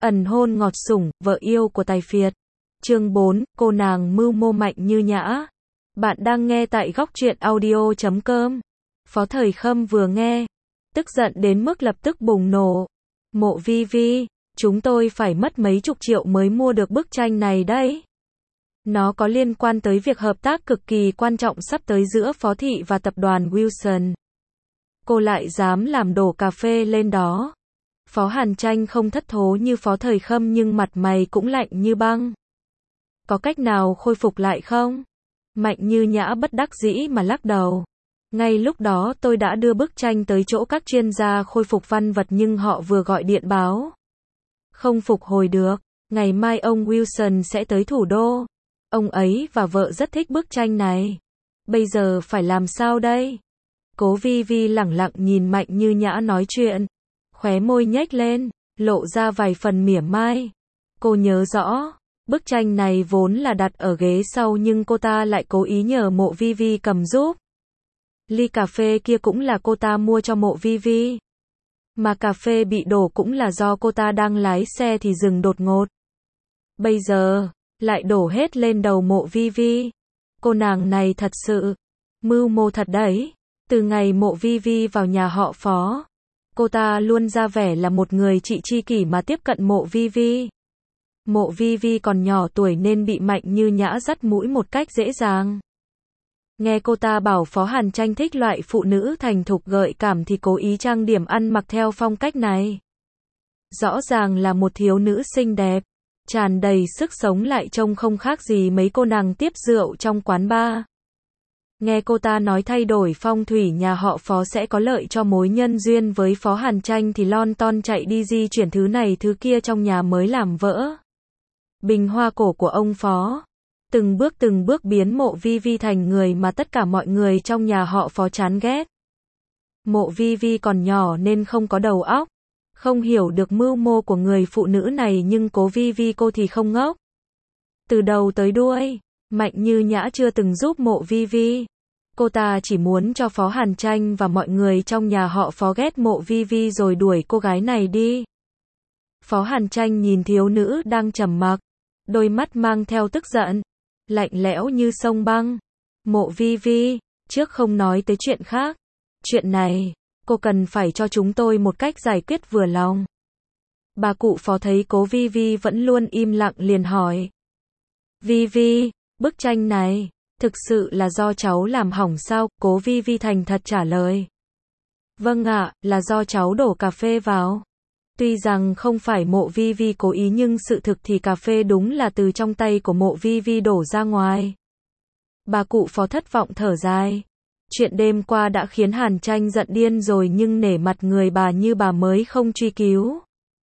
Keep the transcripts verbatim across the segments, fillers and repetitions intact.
Ẩn hôn ngọt sủng, vợ yêu của tài phiệt. Chương bốn, cô nàng mưu mô Mạnh Như Nhã. Bạn đang nghe tại góc truyện audio chấm com. Phó Thời Khâm vừa nghe, tức giận đến mức lập tức bùng nổ. Mộ Vi Vi, chúng tôi phải mất mấy chục triệu mới mua được bức tranh này đấy. Nó có liên quan tới việc hợp tác cực kỳ quan trọng sắp tới giữa Phó Thị và tập đoàn Wilson. Cô lại dám làm đổ cà phê lên đó. Phó Hàn Tranh không thất thố như Phó Thời Khâm nhưng mặt mày cũng lạnh như băng. Có cách nào khôi phục lại không? Mạnh Như Nhã bất đắc dĩ mà lắc đầu. Ngay lúc đó tôi đã đưa bức tranh tới chỗ các chuyên gia khôi phục văn vật nhưng họ vừa gọi điện báo. Không phục hồi được, ngày mai ông Wilson sẽ tới thủ đô. Ông ấy và vợ rất thích bức tranh này. Bây giờ phải làm sao đây? Cố Vi Vi lẳng lặng nhìn Mạnh Như Nhã nói chuyện. Khóe môi nhếch lên, lộ ra vài phần mỉa mai. Cô nhớ rõ, bức tranh này vốn là đặt ở ghế sau nhưng cô ta lại cố ý nhờ Mộ Vi Vi cầm giúp. Ly cà phê kia cũng là cô ta mua cho Mộ Vi Vi. Mà cà phê bị đổ cũng là do cô ta đang lái xe thì dừng đột ngột. Bây giờ, lại đổ hết lên đầu Mộ Vi Vi. Cô nàng này thật sự mưu mô thật đấy. Từ ngày Mộ Vi Vi vào nhà họ Phó, cô ta luôn ra vẻ là một người chị tri kỷ mà tiếp cận Mộ Vi Vi. Mộ Vi Vi còn nhỏ tuổi nên bị Mạnh Như Nhã dắt mũi một cách dễ dàng. Nghe cô ta bảo Phó Hàn Tranh thích loại phụ nữ thành thục gợi cảm thì cố ý trang điểm ăn mặc theo phong cách này. Rõ ràng là một thiếu nữ xinh đẹp, tràn đầy sức sống lại trông không khác gì mấy cô nàng tiếp rượu trong quán bar. Nghe cô ta nói thay đổi phong thủy nhà họ Phó sẽ có lợi cho mối nhân duyên với Phó Hàn Tranh thì lon ton chạy đi di chuyển thứ này thứ kia trong nhà mới làm vỡ bình hoa cổ của ông Phó. Từng bước từng bước biến Mộ Vi Vi thành người mà tất cả mọi người trong nhà họ Phó chán ghét. Mộ Vi Vi còn nhỏ nên không có đầu óc, không hiểu được mưu mô của người phụ nữ này nhưng Cố Vi Vi cô thì không ngốc. Từ đầu tới đuôi, Mạnh Như Nhã chưa từng giúp Mộ Vi Vi. Cô ta chỉ muốn cho Phó Hàn Tranh và mọi người trong nhà họ Phó ghét Mộ Vi Vi rồi đuổi cô gái này đi. Phó Hàn Tranh nhìn thiếu nữ đang trầm mặc, đôi mắt mang theo tức giận, lạnh lẽo như sông băng. Mộ Vi Vi, trước không nói tới chuyện khác, chuyện này, cô cần phải cho chúng tôi một cách giải quyết vừa lòng. Bà cụ Phó thấy Cố Vi Vi vẫn luôn im lặng liền hỏi. Vi Vi, bức tranh này, thực sự là do cháu làm hỏng sao? Cố Vi Vi thành thật trả lời. Vâng ạ, là do cháu đổ cà phê vào. Tuy rằng không phải Mộ Vi Vi cố ý nhưng sự thực thì cà phê đúng là từ trong tay của Mộ Vi Vi đổ ra ngoài. Bà cụ Phó thất vọng thở dài. Chuyện đêm qua đã khiến Hàn Tranh giận điên rồi nhưng nể mặt người bà như bà mới không truy cứu.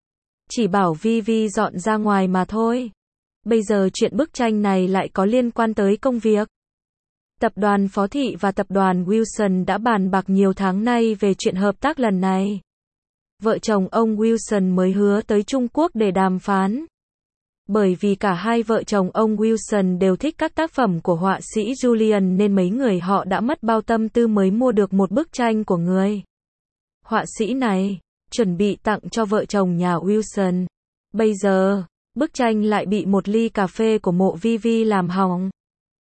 Chỉ bảo Vi Vi dọn ra ngoài mà thôi. Bây giờ chuyện bức tranh này lại có liên quan tới công việc. Tập đoàn Phó Thị và tập đoàn Wilson đã bàn bạc nhiều tháng nay về chuyện hợp tác lần này. Vợ chồng ông Wilson mới hứa tới Trung Quốc để đàm phán. Bởi vì cả hai vợ chồng ông Wilson đều thích các tác phẩm của họa sĩ Julian nên mấy người họ đã mất bao tâm tư mới mua được một bức tranh của người họa sĩ này, chuẩn bị tặng cho vợ chồng nhà Wilson. Bây giờ, bức tranh lại bị một ly cà phê của Mộ Vi Vi làm hỏng.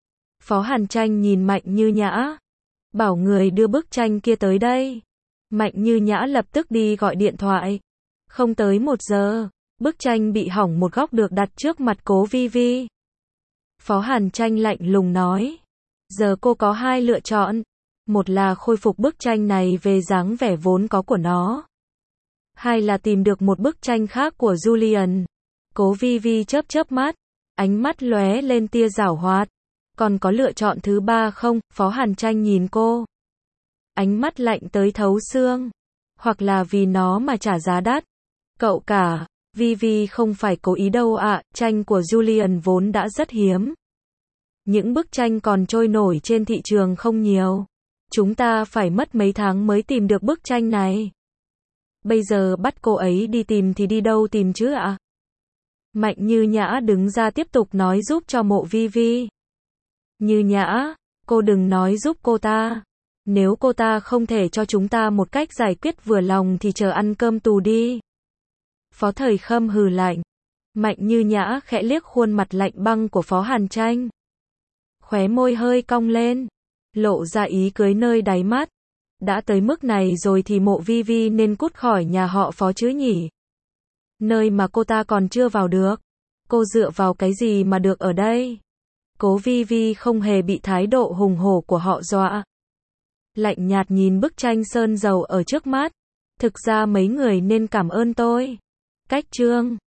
Phó Hàn Tranh nhìn Mạnh Như Nhã, bảo người đưa bức tranh kia tới đây. Mạnh Như Nhã lập tức đi gọi điện thoại. Không tới một giờ, bức tranh bị hỏng một góc được đặt trước mặt Cố Vi Vi. Phó Hàn Tranh lạnh lùng nói. Giờ cô có hai lựa chọn. Một là khôi phục bức tranh này về dáng vẻ vốn có của nó. Hai là tìm được một bức tranh khác của Julian. Cố Vi Vi chớp chớp mắt, ánh mắt lóe lên tia giảo hoạt. Còn có lựa chọn thứ ba không? Phó Hàn Tranh nhìn cô, ánh mắt lạnh tới thấu xương. Hoặc là vì nó mà trả giá đắt. Cậu cả, Vi Vi không phải cố ý đâu ạ, à, tranh của Julian vốn đã rất hiếm. Những bức tranh còn trôi nổi trên thị trường không nhiều. Chúng ta phải mất mấy tháng mới tìm được bức tranh này. Bây giờ bắt cô ấy đi tìm thì đi đâu tìm chứ ạ? À? Mạnh Như Nhã đứng ra tiếp tục nói giúp cho Mộ Vi Vi. Như Nhã, cô đừng nói giúp cô ta. Nếu cô ta không thể cho chúng ta một cách giải quyết vừa lòng thì chờ ăn cơm tù đi. Phó Thời Khâm hừ lạnh. Mạnh Như Nhã khẽ liếc khuôn mặt lạnh băng của Phó Hàn Tranh. Khóe môi hơi cong lên, lộ ra ý cưới nơi đáy mắt. Đã tới mức này rồi thì Mộ Vi Vi nên cút khỏi nhà họ Phó chứ nhỉ? Nơi mà cô ta còn chưa vào được. Cô dựa vào cái gì mà được ở đây? Cố Vi Vi không hề bị thái độ hùng hổ của họ dọa. Lạnh nhạt nhìn bức tranh sơn dầu ở trước mắt. Thực ra mấy người nên cảm ơn tôi. Cách chương